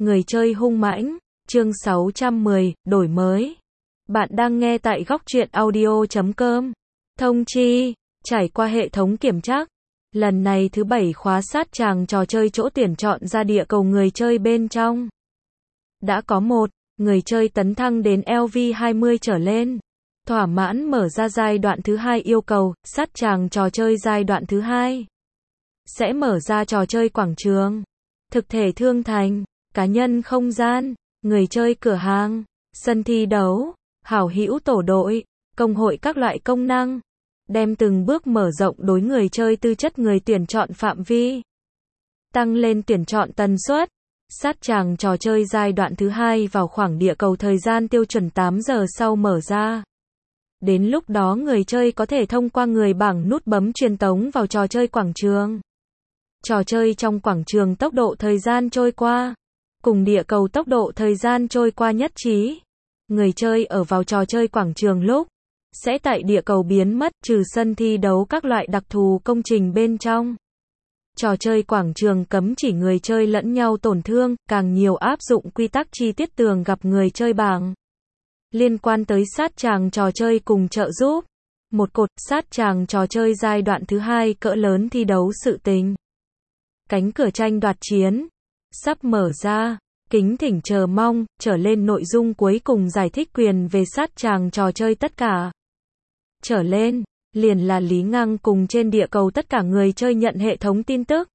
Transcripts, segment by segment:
Người chơi hung mãnh, chương 610, đổi mới. Bạn đang nghe tại góc truyện audio.com. Thông chi, trải qua hệ thống kiểm tra. Lần này thứ 7 khóa sát tràng trò chơi chỗ tuyển chọn ra địa cầu người chơi bên trong. Đã có một người chơi tấn thăng đến LV20 trở lên. Thỏa mãn mở ra giai đoạn thứ 2 yêu cầu, sát tràng trò chơi giai đoạn thứ 2. Sẽ mở ra trò chơi quảng trường, thực thể thương thành, cá nhân không gian, người chơi cửa hàng, sân thi đấu, hảo hữu tổ đội, công hội các loại công năng. Đem từng bước mở rộng đối người chơi tư chất người tuyển chọn phạm vi. Tăng lên tuyển chọn tần suất. Sát tràng trò chơi giai đoạn thứ 2 vào khoảng địa cầu thời gian tiêu chuẩn 8 giờ sau mở ra. Đến lúc đó người chơi có thể thông qua người bảng nút bấm truyền tống vào trò chơi quảng trường. Trò chơi trong quảng trường tốc độ thời gian trôi qua cùng địa cầu tốc độ thời gian trôi qua nhất trí. Người chơi ở vào trò chơi quảng trường lúc sẽ tại địa cầu biến mất, trừ sân thi đấu các loại đặc thù công trình bên trong. Trò chơi quảng trường cấm chỉ người chơi lẫn nhau tổn thương, càng nhiều áp dụng quy tắc chi tiết tường gặp người chơi bảng. Liên quan tới sát tràng trò chơi cùng trợ giúp. Một cột sát tràng trò chơi giai đoạn thứ 2 cỡ lớn thi đấu sự tình. Cánh cửa tranh đoạt chiến sắp mở ra, kính thỉnh chờ mong, trở lên nội dung cuối cùng giải thích quyền về sát tràng trò chơi tất cả. Trở lên, liền là Lý Ngang cùng trên địa cầu tất cả người chơi nhận hệ thống tin tức.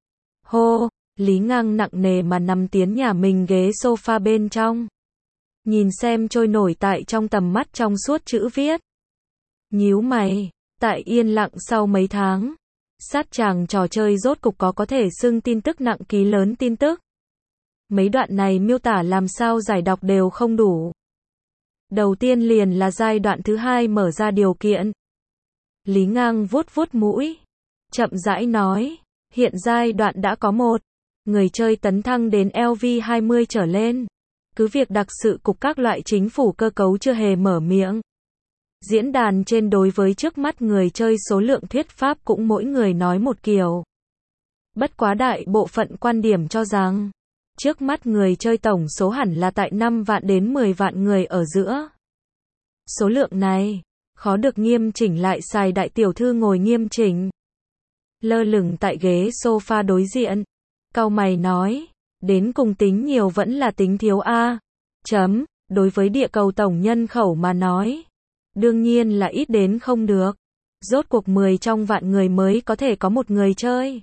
Hô, Lý Ngang nặng nề mà nằm tiến nhà mình ghế sofa bên trong. Nhìn xem trôi nổi tại trong tầm mắt trong suốt chữ viết. Nhíu mày, tại yên lặng sau mấy tháng. Sát tràng trò chơi rốt cục có thể xưng tin tức nặng ký lớn tin tức. Mấy đoạn này miêu tả làm sao giải đọc đều không đủ. Đầu tiên liền là giai đoạn thứ 2 mở ra điều kiện. Lý Ngang vuốt vuốt mũi, chậm rãi nói, hiện giai đoạn đã có một người chơi tấn thăng đến LV20 trở lên. Cứ việc đặc sự cục các loại chính phủ cơ cấu chưa hề mở miệng. Diễn đàn trên đối với trước mắt người chơi số lượng thuyết pháp cũng mỗi người nói một kiểu. Bất quá đại bộ phận quan điểm cho rằng, trước mắt người chơi tổng số hẳn là tại 5 vạn đến 10 vạn người ở giữa. Số lượng này, khó được nghiêm chỉnh lại xài đại tiểu thư ngồi nghiêm chỉnh. Lơ lửng tại ghế sofa đối diện. Cau mày nói, đến cùng tính nhiều vẫn là tính thiếu a. Đối với địa cầu tổng nhân khẩu mà nói. Đương nhiên là ít đến không được. Rốt cuộc 10 trong vạn người mới có thể có một người chơi.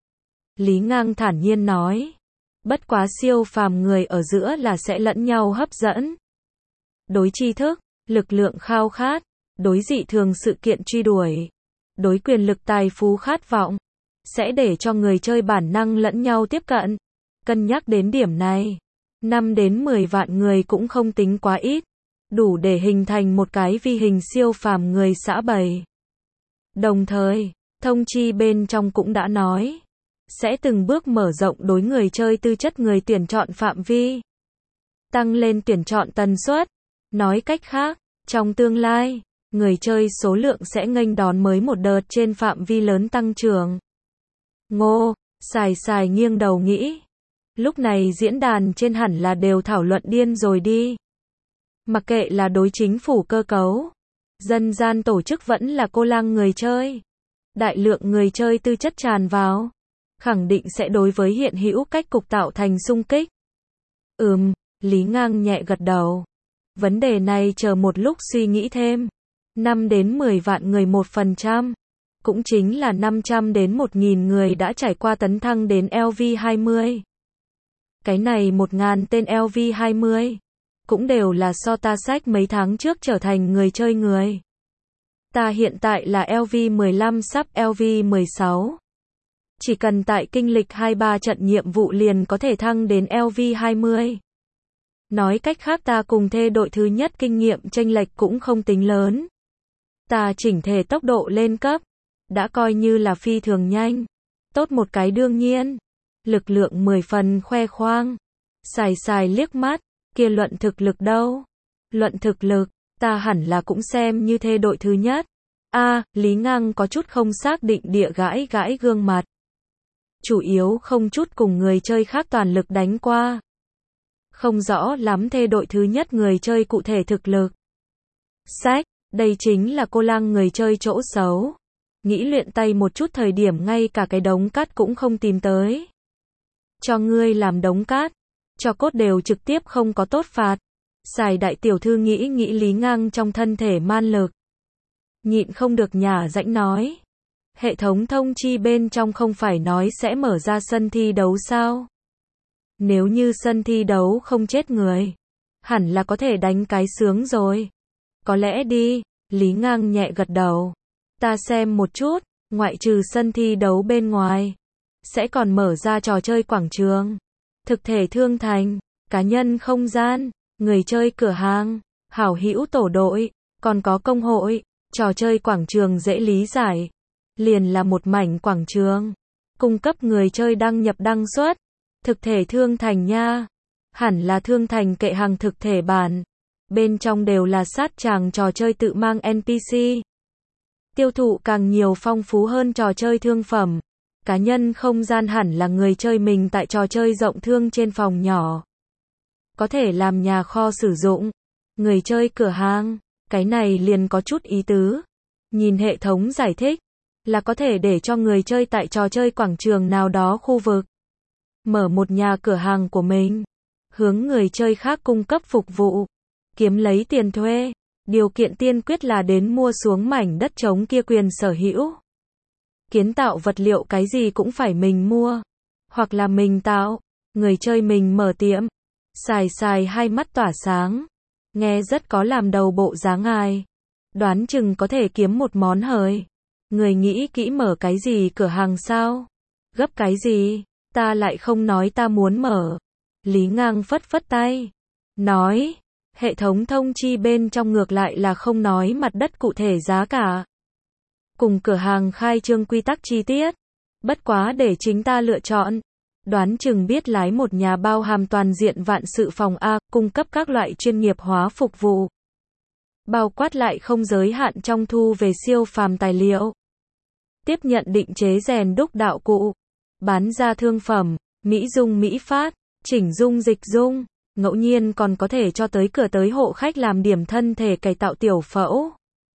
Lý Ngang thản nhiên nói. Bất quá siêu phàm người ở giữa là sẽ lẫn nhau hấp dẫn. Đối tri thức, lực lượng khao khát, đối dị thường sự kiện truy đuổi, đối quyền lực tài phú khát vọng, sẽ để cho người chơi bản năng lẫn nhau tiếp cận. Cân nhắc đến điểm này, 5 đến 10 vạn người cũng không tính quá ít, đủ để hình thành một cái vi hình siêu phàm người xã bầy. Đồng thời, thông chi bên trong cũng đã nói, sẽ từng bước mở rộng đối người chơi tư chất người tuyển chọn phạm vi, tăng lên tuyển chọn tần suất. Nói cách khác, trong tương lai, người chơi số lượng sẽ nghênh đón mới một đợt trên phạm vi lớn tăng trưởng. Ngô, xài nghiêng đầu nghĩ. Lúc này diễn đàn trên hẳn là đều thảo luận điên rồi đi. Mặc kệ là đối chính phủ cơ cấu, dân gian tổ chức vẫn là cô lang người chơi. Đại lượng người chơi tư chất tràn vào, khẳng định sẽ đối với hiện hữu cách cục tạo thành xung kích. Lý Ngang nhẹ gật đầu. Vấn đề này chờ một lúc suy nghĩ thêm. 5 đến 10 vạn người 1%, cũng chính là 500 đến 1.000 người đã trải qua tấn thăng đến LV20. Cái này 1.000 tên LV20, cũng đều là so ta sách mấy tháng trước trở thành người chơi người. Ta hiện tại là LV15 sắp LV16. Chỉ cần tại kinh lịch 2-3 trận nhiệm vụ liền có thể thăng đến LV20. Nói cách khác ta cùng thê đội thứ nhất kinh nghiệm chênh lệch cũng không tính lớn. Ta chỉnh thể tốc độ lên cấp, đã coi như là phi thường nhanh. Tốt một cái đương nhiên. Lực lượng 10 phần khoe khoang. Xài liếc mắt, kia luận thực lực đâu? Luận thực lực, ta hẳn là cũng xem như thê đội thứ nhất. Lý Ngang có chút không xác định địa gãi gãi gương mặt. Chủ yếu không chút cùng người chơi khác toàn lực đánh qua. Không rõ lắm thê đội thứ nhất người chơi cụ thể thực lực. Sách, đây chính là cô lang người chơi chỗ xấu. Nghĩ luyện tay một chút thời điểm ngay cả cái đống cát cũng không tìm tới. Cho ngươi làm đống cát, cho cốt đều trực tiếp không có tốt phạt. Xài đại tiểu thư nghĩ nghĩ Lý Ngang trong thân thể man lực. Nhịn không được nhả rãnh nói. Hệ thống thông chi bên trong không phải nói sẽ mở ra sân thi đấu sao? Nếu như sân thi đấu không chết người, hẳn là có thể đánh cái sướng rồi. Có lẽ đi, Lý Ngang nhẹ gật đầu. Ta xem một chút, ngoại trừ sân thi đấu bên ngoài, sẽ còn mở ra trò chơi quảng trường, thực thể thương thành, cá nhân không gian, người chơi cửa hàng, hảo hữu tổ đội, còn có công hội. Trò chơi quảng trường dễ lý giải, liền là một mảnh quảng trường, cung cấp người chơi đăng nhập đăng xuất. Thực thể thương thành nha, hẳn là thương thành kệ hàng thực thể bản, bên trong đều là sát tràng trò chơi tự mang NPC. Tiêu thụ càng nhiều phong phú hơn trò chơi thương phẩm. Cá nhân không gian hẳn là người chơi mình tại trò chơi rộng thương trên phòng nhỏ, có thể làm nhà kho sử dụng. Người chơi cửa hàng, cái này liền có chút ý tứ. Nhìn hệ thống giải thích, là có thể để cho người chơi tại trò chơi quảng trường nào đó khu vực mở một nhà cửa hàng của mình, hướng người chơi khác cung cấp phục vụ, kiếm lấy tiền thuê. Điều kiện tiên quyết là đến mua xuống mảnh đất trống kia quyền sở hữu. Kiến tạo vật liệu cái gì cũng phải mình mua, hoặc là mình tạo. Người chơi mình mở tiệm. Xài hai mắt tỏa sáng, nghe rất có làm đầu bộ dáng ai. Đoán chừng có thể kiếm một món hời. Người nghĩ kỹ mở cái gì cửa hàng sao? Gấp cái gì? Ta lại không nói ta muốn mở. Lý Ngang phất phất tay, nói, hệ thống thông chi bên trong ngược lại là không nói mặt đất cụ thể giá cả, cùng cửa hàng khai trương quy tắc chi tiết. Bất quá để chính ta lựa chọn. Đoán chừng biết lái một nhà bao hàm toàn diện vạn sự phòng A, cung cấp các loại chuyên nghiệp hóa phục vụ. Bao quát lại không giới hạn trong thu về siêu phàm tài liệu. Tiếp nhận định chế rèn đúc đạo cụ. Bán ra thương phẩm, mỹ dung mỹ phát, chỉnh dung dịch dung. Ngẫu nhiên còn có thể cho tới cửa tới hộ khách làm điểm thân thể cải tạo tiểu phẫu.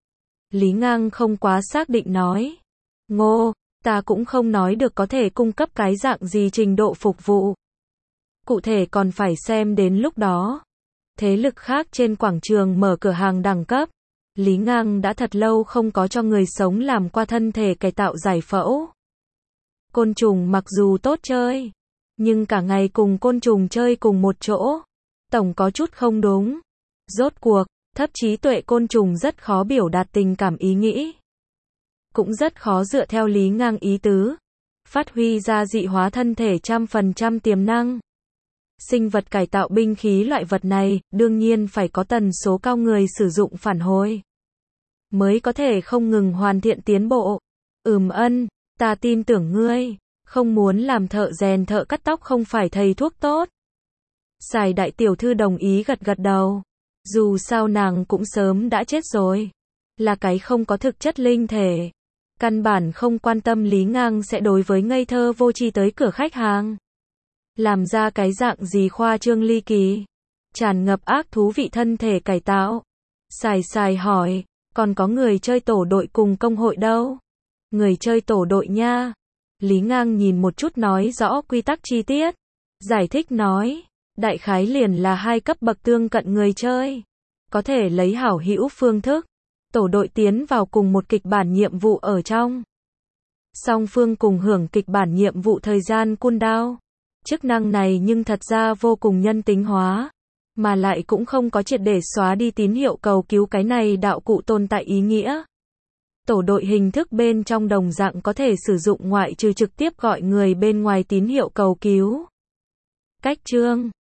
Lý Ngang không quá xác định nói. Ngô, ta cũng không nói được có thể cung cấp cái dạng gì trình độ phục vụ. Cụ thể còn phải xem đến lúc đó. Thế lực khác trên quảng trường mở cửa hàng đẳng cấp. Lý Ngang đã thật lâu không có cho người sống làm qua thân thể cải tạo giải phẫu. Côn trùng mặc dù tốt chơi, nhưng cả ngày cùng côn trùng chơi cùng một chỗ, tổng có chút không đúng. Rốt cuộc, thấp trí tuệ côn trùng rất khó biểu đạt tình cảm ý nghĩ. Cũng rất khó dựa theo Lý Ngang ý tứ, phát huy ra dị hóa thân thể 100% tiềm năng. Sinh vật cải tạo binh khí loại vật này, đương nhiên phải có tần số cao người sử dụng phản hồi, mới có thể không ngừng hoàn thiện tiến bộ. Ta tin tưởng ngươi, không muốn làm thợ rèn thợ cắt tóc không phải thầy thuốc tốt. Xài đại tiểu thư đồng ý gật gật đầu. Dù sao nàng cũng sớm đã chết rồi, là cái không có thực chất linh thể. Căn bản không quan tâm Lý Ngang sẽ đối với ngây thơ vô tri tới cửa khách hàng làm ra cái dạng gì khoa trương ly kỳ, tràn ngập ác thú vị thân thể cải tạo. Xài hỏi, còn có người chơi tổ đội cùng công hội đâu? Người chơi tổ đội nha. Lý Ngang nhìn một chút nói rõ quy tắc chi tiết, giải thích nói, đại khái liền là hai cấp bậc tương cận người chơi, có thể lấy hảo hữu phương thức, tổ đội tiến vào cùng một kịch bản nhiệm vụ ở trong. Song phương cùng hưởng kịch bản nhiệm vụ thời gian cooldown. Chức năng này nhưng thật ra vô cùng nhân tính hóa, mà lại cũng không có triệt để xóa đi tín hiệu cầu cứu cái này đạo cụ tồn tại ý nghĩa. Tổ đội hình thức bên trong đồng dạng có thể sử dụng ngoại trừ trực tiếp gọi người bên ngoài tín hiệu cầu cứu. Cách chương